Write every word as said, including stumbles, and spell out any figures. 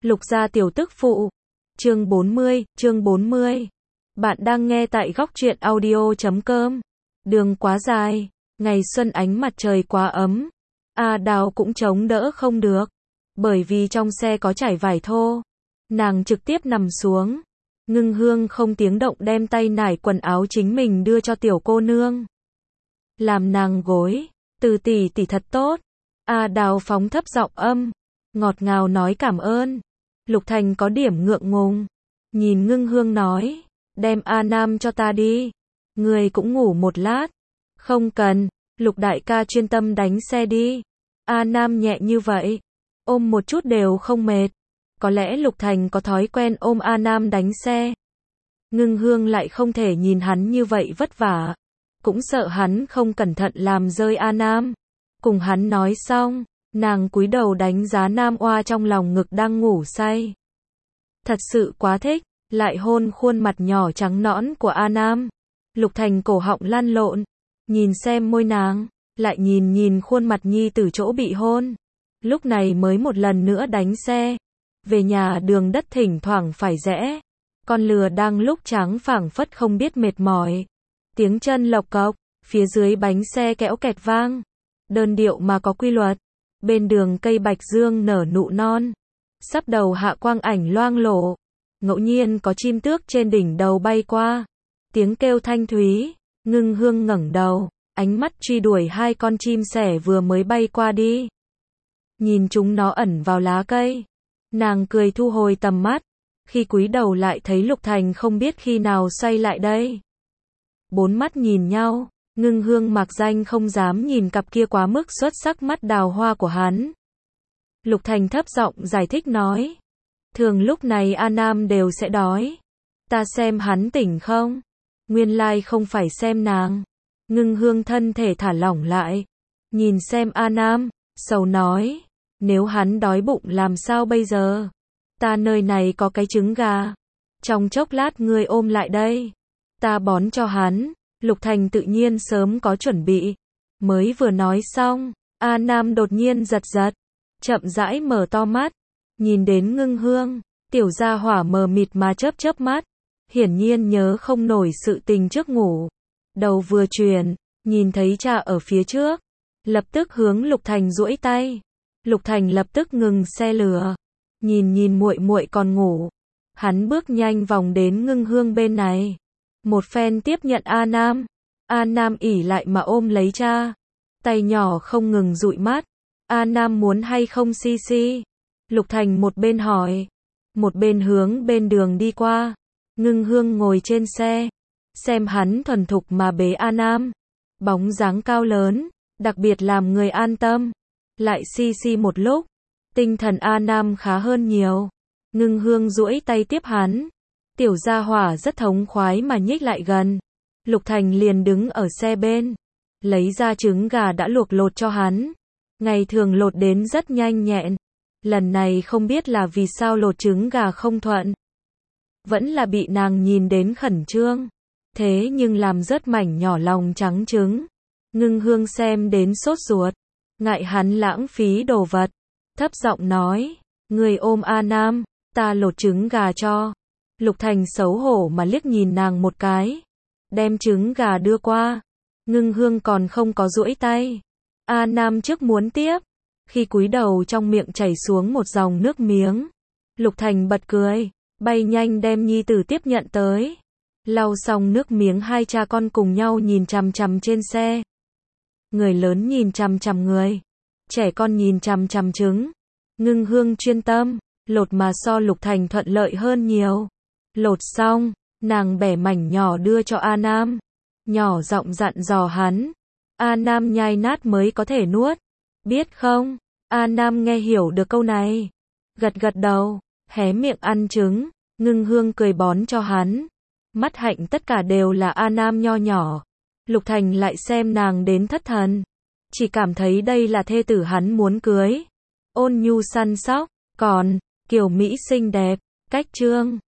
Lục gia tiểu tức phụ. Chương bốn mươi, chương bốn mươi. Bạn đang nghe tại góc truyện audio chấm com. Đường quá dài, ngày xuân ánh mặt trời quá ấm. A Đào cũng chống đỡ không được, bởi vì trong xe có trải vải thô. Nàng trực tiếp nằm xuống. Ngưng Hương không tiếng động đem tay nải quần áo chính mình đưa cho tiểu cô nương. Làm nàng gối, từ tỷ tỷ thật tốt. A Đào phóng thấp giọng âm, ngọt ngào nói cảm ơn. Lục Thành có điểm ngượng ngùng, nhìn Ngưng Hương nói, đem A Nam cho ta đi, người cũng ngủ một lát. Không cần, Lục đại ca chuyên tâm đánh xe đi. A Nam nhẹ như vậy, ôm một chút đều không mệt. Có lẽ Lục Thành có thói quen ôm A Nam đánh xe. Ngưng Hương lại không thể nhìn hắn như vậy vất vả, cũng sợ hắn không cẩn thận làm rơi A Nam. Cùng hắn nói xong, nàng cúi đầu đánh giá Nam Oa trong lòng ngực đang ngủ say. Thật sự quá thích, lại hôn khuôn mặt nhỏ trắng nõn của A Nam. Lục Thành cổ họng lăn lộn, nhìn xem môi nàng, lại nhìn nhìn khuôn mặt nhi từ chỗ bị hôn. Lúc này mới một lần nữa đánh xe. Về nhà đường đất thỉnh thoảng phải rẽ. Con lừa đang lúc trắng phảng phất không biết mệt mỏi. Tiếng chân lộc cộc, phía dưới bánh xe kẽo kẹt vang. Đơn điệu mà có quy luật. Bên đường cây bạch dương nở nụ non. Sắp đầu hạ quang ảnh loang lổ. Ngẫu nhiên có chim tước trên đỉnh đầu bay qua. Tiếng kêu thanh thúy. Ngưng Hương ngẩng đầu, ánh mắt truy đuổi hai con chim sẻ vừa mới bay qua đi. Nhìn chúng nó ẩn vào lá cây. Nàng cười thu hồi tầm mắt. Khi cúi đầu lại thấy Lục Thành không biết khi nào xoay lại đây. Bốn mắt nhìn nhau. Ngưng Hương mặc danh không dám nhìn cặp kia quá mức xuất sắc mắt đào hoa của hắn. Lục Thành thấp giọng giải thích nói. Thường lúc này A Nam đều sẽ đói. Ta xem hắn tỉnh không? Nguyên lai không phải xem nàng. Ngưng Hương thân thể thả lỏng lại. Nhìn xem A Nam, sầu nói. Nếu hắn đói bụng làm sao bây giờ? Ta nơi này có cái trứng gà. Trong chốc lát ngươi ôm lại đây. Ta bón cho hắn. Lục Thành tự nhiên sớm có chuẩn bị. Mới vừa nói xong, A Nam đột nhiên giật giật. Chậm rãi mở to mắt. Nhìn đến Ngưng Hương, tiểu gia hỏa mờ mịt mà chớp chớp mắt. Hiển nhiên nhớ không nổi sự tình trước ngủ. Đầu vừa chuyển, nhìn thấy cha ở phía trước. Lập tức hướng Lục Thành duỗi tay. Lục Thành lập tức ngừng xe lửa. Nhìn nhìn muội muội còn ngủ. Hắn bước nhanh vòng đến Ngưng Hương bên này. Một phen tiếp nhận A Nam. A Nam ỉ lại mà ôm lấy cha. Tay nhỏ không ngừng dụi mắt. A Nam muốn hay không si si? Lục Thành một bên hỏi. Một bên hướng bên đường đi qua. Ngưng Hương ngồi trên xe. Xem hắn thuần thục mà bế A Nam. Bóng dáng cao lớn. Đặc biệt làm người an tâm. Lại si si một lúc. Tinh thần A Nam khá hơn nhiều. Ngưng Hương duỗi tay tiếp hắn. Tiểu gia hỏa rất thống khoái mà nhích lại gần. Lục Thành liền đứng ở xe bên. Lấy ra trứng gà đã luộc lột cho hắn. Ngày thường lột đến rất nhanh nhẹn. Lần này không biết là vì sao lột trứng gà không thuận. Vẫn là bị nàng nhìn đến khẩn trương. Thế nhưng làm rớt mảnh nhỏ lòng trắng trứng. Ngưng Hương xem đến sốt ruột. Ngại hắn lãng phí đồ vật. Thấp giọng nói. Người ôm A Nam, ta lột trứng gà cho. Lục Thành xấu hổ mà liếc nhìn nàng một cái. Đem trứng gà đưa qua. Ngưng Hương còn không có duỗi tay. A Nam trước muốn tiếp. Khi cúi đầu trong miệng chảy xuống một dòng nước miếng. Lục Thành bật cười. Bay nhanh đem nhi tử tiếp nhận tới. Lau xong nước miếng hai cha con cùng nhau nhìn chằm chằm trên xe. Người lớn nhìn chằm chằm người. Trẻ con nhìn chằm chằm trứng. Ngưng Hương chuyên tâm. Lột mà so Lục Thành thuận lợi hơn nhiều. Lột xong, nàng bẻ mảnh nhỏ đưa cho A Nam. Nhỏ giọng dặn dò hắn. A Nam nhai nát mới có thể nuốt. Biết không? A Nam nghe hiểu được câu này. Gật gật đầu, hé miệng ăn trứng. Ngưng Hương cười bón cho hắn. Mắt hạnh tất cả đều là A Nam nho nhỏ. Lục Thành lại xem nàng đến thất thần. Chỉ cảm thấy đây là thê tử hắn muốn cưới. Ôn nhu săn sóc, còn, kiều mỹ xinh đẹp, cách trương.